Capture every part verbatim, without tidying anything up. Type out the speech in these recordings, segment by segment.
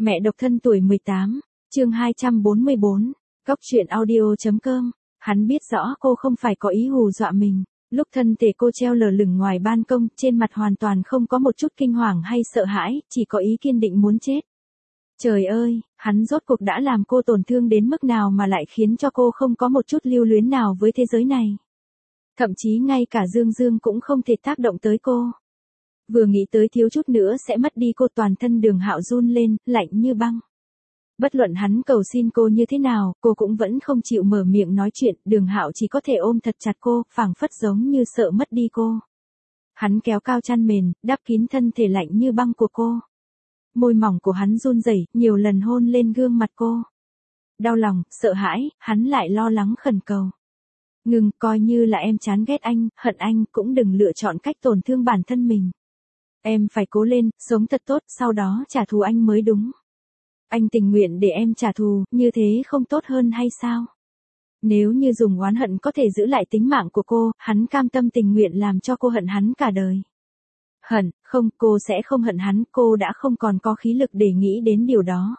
Mẹ độc thân tuổi mười tám, chương hai trăm bốn mươi bốn, Cóc truyện audio.com. Hắn biết rõ cô không phải có ý hù dọa mình. Lúc thân thể cô treo lờ lửng ngoài ban công, trên mặt hoàn toàn không có một chút kinh hoàng hay sợ hãi, chỉ có ý kiên định muốn chết. Trời ơi, hắn rốt cuộc đã làm cô tổn thương đến mức nào mà lại khiến cho cô không có một chút lưu luyến nào với thế giới này. Thậm chí ngay cả Dương Dương cũng không thể tác động tới cô. Vừa nghĩ tới thiếu chút nữa sẽ mất đi cô, toàn thân Đường Hạo run lên, lạnh như băng. Bất luận hắn cầu xin cô như thế nào, cô cũng vẫn không chịu mở miệng nói chuyện, Đường Hạo chỉ có thể ôm thật chặt cô, phảng phất giống như sợ mất đi cô. Hắn kéo cao chăn mền, đắp kín thân thể lạnh như băng của cô. Môi mỏng của hắn run rẩy, nhiều lần hôn lên gương mặt cô. Đau lòng, sợ hãi, hắn lại lo lắng khẩn cầu. Ngừng, coi như là em chán ghét anh, hận anh, cũng đừng lựa chọn cách tổn thương bản thân mình. Em phải cố lên, sống thật tốt, sau đó trả thù anh mới đúng. Anh tình nguyện để em trả thù, như thế không tốt hơn hay sao? Nếu như dùng oán hận có thể giữ lại tính mạng của cô, hắn cam tâm tình nguyện làm cho cô hận hắn cả đời. Hận, không, cô sẽ không hận hắn, cô đã không còn có khí lực để nghĩ đến điều đó.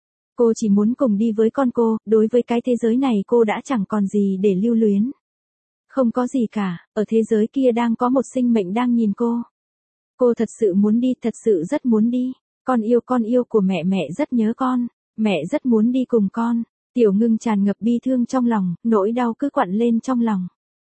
Cô chỉ muốn cùng đi với con cô, đối với cái thế giới này cô đã chẳng còn gì để lưu luyến. Không có gì cả, ở thế giới kia đang có một sinh mệnh đang nhìn cô. Cô thật sự muốn đi, thật sự rất muốn đi. Con yêu, con yêu của mẹ, mẹ rất nhớ con. Mẹ rất muốn đi cùng con. Tiểu Ngưng tràn ngập bi thương trong lòng, nỗi đau cứ quặn lên trong lòng.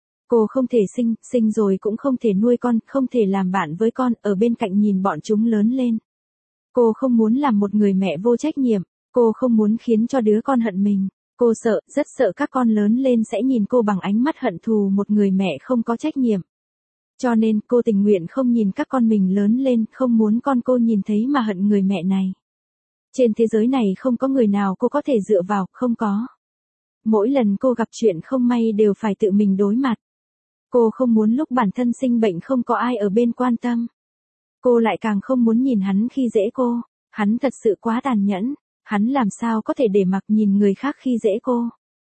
Cô không thể sinh, sinh rồi cũng không thể nuôi con, không thể làm bạn với con, ở bên cạnh nhìn bọn chúng lớn lên. Cô không muốn làm một người mẹ vô trách nhiệm. Cô không muốn khiến cho đứa con hận mình. Cô sợ, rất sợ các con lớn lên sẽ nhìn cô bằng ánh mắt hận thù, một người mẹ không có trách nhiệm. Cho nên cô tình nguyện không nhìn các con mình lớn lên, không muốn con cô nhìn thấy mà hận người mẹ này. Trên thế giới này không có người nào cô có thể dựa vào, không có. Mỗi lần cô gặp chuyện không may đều phải tự mình đối mặt. Cô không muốn lúc bản thân sinh bệnh không có ai ở bên quan tâm. Cô lại càng không muốn nhìn hắn khi dễ cô. Hắn thật sự quá tàn nhẫn. Hắn làm sao có thể để mặc nhìn người khác khi dễ cô.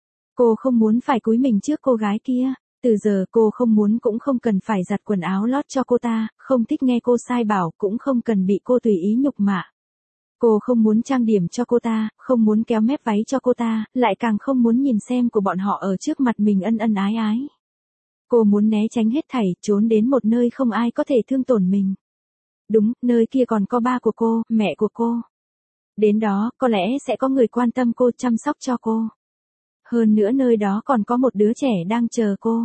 Cô không muốn phải cúi mình trước cô gái kia. Từ giờ cô không muốn cũng không cần phải giặt quần áo lót cho cô ta, không thích nghe cô sai bảo, cũng không cần bị cô tùy ý nhục mạ. Cô không muốn trang điểm cho cô ta, không muốn kéo mép váy cho cô ta, lại càng không muốn nhìn xem của bọn họ ở trước mặt mình ân ân ái ái. Cô muốn né tránh hết thảy, trốn đến một nơi không ai có thể thương tổn mình. Đúng, nơi kia còn có ba của cô, mẹ của cô. Đến đó, có lẽ sẽ có người quan tâm cô, chăm sóc cho cô. Hơn nữa nơi đó còn có một đứa trẻ đang chờ cô.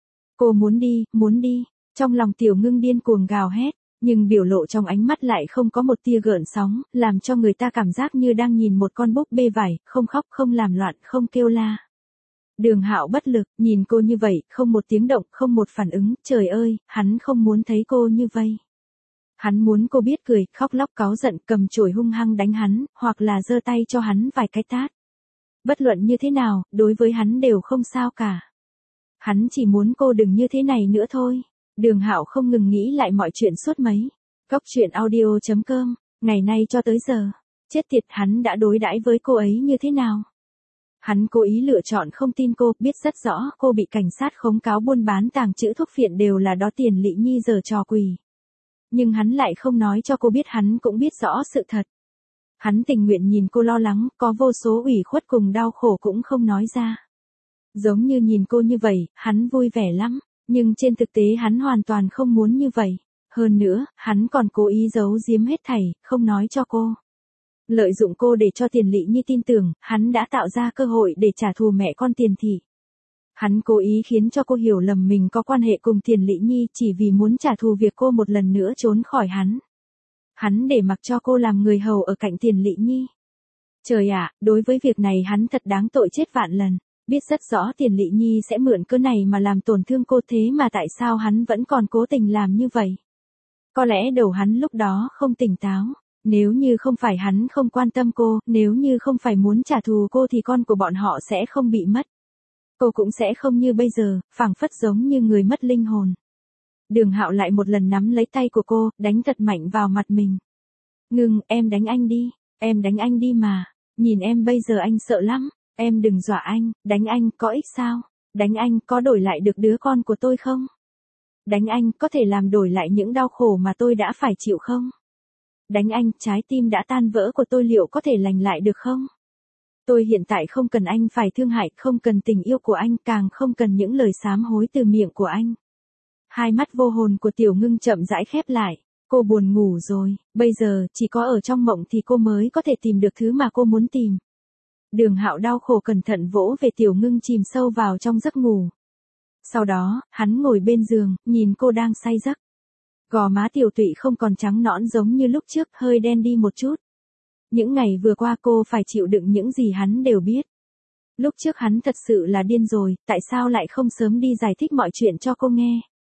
Cô muốn đi, muốn đi. Trong lòng Tiểu Ngưng điên cuồng gào hét, nhưng biểu lộ trong ánh mắt lại không có một tia gợn sóng, làm cho người ta cảm giác như đang nhìn một con búp bê vải, không khóc, không làm loạn, không kêu la. Đường Hạo bất lực, nhìn cô như vậy, không một tiếng động, không một phản ứng, trời ơi, hắn không muốn thấy cô như vậy. Hắn muốn cô biết cười, khóc lóc cáu giận, cầm chổi hung hăng đánh hắn, hoặc là giơ tay cho hắn vài cái tát. Bất luận như thế nào, đối với hắn đều không sao cả. Hắn chỉ muốn cô đừng như thế này nữa thôi. Đường Hạo không ngừng nghĩ lại mọi chuyện suốt mấy. Cóc truyện audio.com, ngày nay cho tới giờ. Chết tiệt, hắn đã đối đãi với cô ấy như thế nào? Hắn cố ý lựa chọn không tin cô, biết rất rõ cô bị cảnh sát khống cáo buôn bán tàng trữ thuốc phiện đều là đó tiền Lệ Nhi giở trò quỷ. Nhưng hắn lại không nói cho cô biết, hắn cũng biết rõ sự thật. Hắn tình nguyện nhìn cô lo lắng, có vô số ủy khuất cùng đau khổ cũng không nói ra. Giống như nhìn cô như vậy, hắn vui vẻ lắm, nhưng trên thực tế hắn hoàn toàn không muốn như vậy. Hơn nữa, hắn còn cố ý giấu giếm hết thảy, không nói cho cô. Lợi dụng cô để cho Tiền Lệ Nhi tin tưởng, hắn đã tạo ra cơ hội để trả thù mẹ con Tiền Thị. Hắn cố ý khiến cho cô hiểu lầm mình có quan hệ cùng Tiền Lệ Nhi chỉ vì muốn trả thù việc cô một lần nữa trốn khỏi hắn. Hắn để mặc cho cô làm người hầu ở cạnh Tiền Lệ Nhi. Trời ạ, đối với việc này hắn thật đáng tội chết vạn lần. Biết rất rõ Tiền Lệ Nhi sẽ mượn cớ này mà làm tổn thương cô, thế mà tại sao hắn vẫn còn cố tình làm như vậy? Có lẽ đầu hắn lúc đó không tỉnh táo. Nếu như không phải hắn không quan tâm cô, nếu như không phải muốn trả thù cô thì con của bọn họ sẽ không bị mất. Cô cũng sẽ không như bây giờ, phảng phất giống như người mất linh hồn. Đường Hạo lại một lần nắm lấy tay của cô, đánh thật mạnh vào mặt mình. Ngưng, em đánh anh đi, em đánh anh đi mà, nhìn em bây giờ anh sợ lắm, em đừng dọa anh, đánh anh có ích sao, đánh anh có đổi lại được đứa con của tôi không? Đánh anh có thể làm đổi lại những đau khổ mà tôi đã phải chịu không? Đánh anh, trái tim đã tan vỡ của tôi liệu có thể lành lại được không? Tôi hiện tại không cần anh phải thương hại, không cần tình yêu của anh, càng không cần những lời sám hối từ miệng của anh. Hai mắt vô hồn của Tiểu Ngưng chậm rãi khép lại. Cô buồn ngủ rồi, bây giờ, chỉ có ở trong mộng thì cô mới có thể tìm được thứ mà cô muốn tìm. Đường Hạo đau khổ cẩn thận vỗ về Tiểu Ngưng chìm sâu vào trong giấc ngủ. Sau đó, hắn ngồi bên giường, nhìn cô đang say giấc. Gò má Tiểu Tụy không còn trắng nõn giống như lúc trước, hơi đen đi một chút. Những ngày vừa qua cô phải chịu đựng những gì hắn đều biết. Lúc trước hắn thật sự là điên rồi, tại sao lại không sớm đi giải thích mọi chuyện cho cô nghe?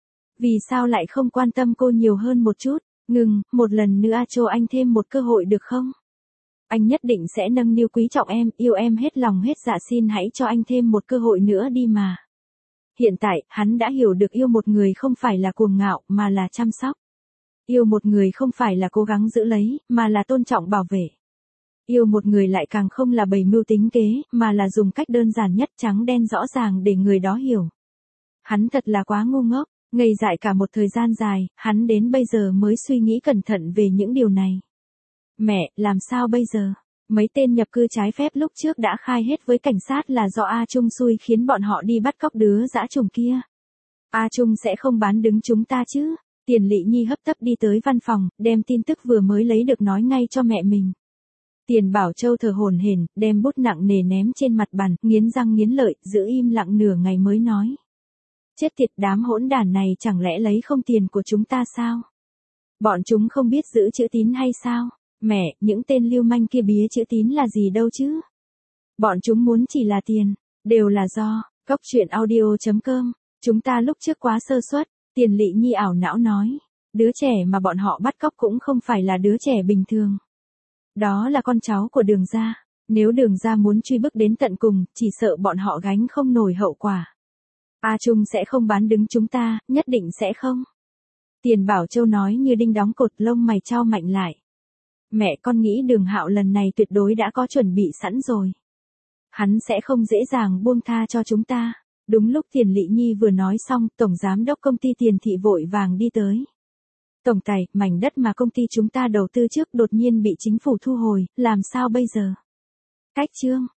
Vì sao lại không quan tâm cô nhiều hơn một chút? Ngừng, một lần nữa cho anh thêm một cơ hội được không? Anh nhất định sẽ nâng niu quý trọng em, yêu em hết lòng hết dạ, xin hãy cho anh thêm một cơ hội nữa đi mà. Hiện tại, hắn đã hiểu được yêu một người không phải là cuồng ngạo, mà là chăm sóc. Yêu một người không phải là cố gắng giữ lấy, mà là tôn trọng bảo vệ. Yêu một người lại càng không là bày mưu tính kế, mà là dùng cách đơn giản nhất trắng đen rõ ràng để người đó hiểu. Hắn thật là quá ngu ngốc, ngây dại cả một thời gian dài, hắn đến bây giờ mới suy nghĩ cẩn thận về những điều này. Mẹ, làm sao bây giờ? Mấy tên nhập cư trái phép lúc trước đã khai hết với cảnh sát là do A Trung xui khiến bọn họ đi bắt cóc đứa dã trùng kia. A Trung sẽ không bán đứng chúng ta chứ? Tiền Lệ Nhi hấp tấp đi tới văn phòng, đem tin tức vừa mới lấy được nói ngay cho mẹ mình. Tiền Bảo Châu thở hổn hển, đem bút nặng nề ném trên mặt bàn, nghiến răng nghiến lợi, giữ im lặng nửa ngày mới nói. Chết tiệt, đám hỗn đản này chẳng lẽ lấy không tiền của chúng ta sao? Bọn chúng không biết giữ chữ tín hay sao? Mẹ, những tên lưu manh kia bía chữ tín là gì đâu chứ? Bọn chúng muốn chỉ là tiền, đều là do, cóc truyện audio chấm com, chúng ta lúc trước quá sơ suất, Tiền Lệ Nhi ảo não nói. Đứa trẻ mà bọn họ bắt cóc cũng không phải là đứa trẻ bình thường. Đó là con cháu của Đường gia, nếu Đường gia muốn truy bức đến tận cùng, chỉ sợ bọn họ gánh không nổi hậu quả. A Trung sẽ không bán đứng chúng ta, nhất định sẽ không. Tiền Bảo Châu nói như đinh đóng cột, lông mày chau mạnh lại. Mẹ, con nghĩ Đường Hạo lần này tuyệt đối đã có chuẩn bị sẵn rồi. Hắn sẽ không dễ dàng buông tha cho chúng ta. Đúng lúc Tiền Lệ Nhi vừa nói xong, Tổng Giám đốc công ty Tiền Thị vội vàng đi tới. Tổng tài, mảnh đất mà công ty chúng ta đầu tư trước đột nhiên bị chính phủ thu hồi, làm sao bây giờ? Cách chương.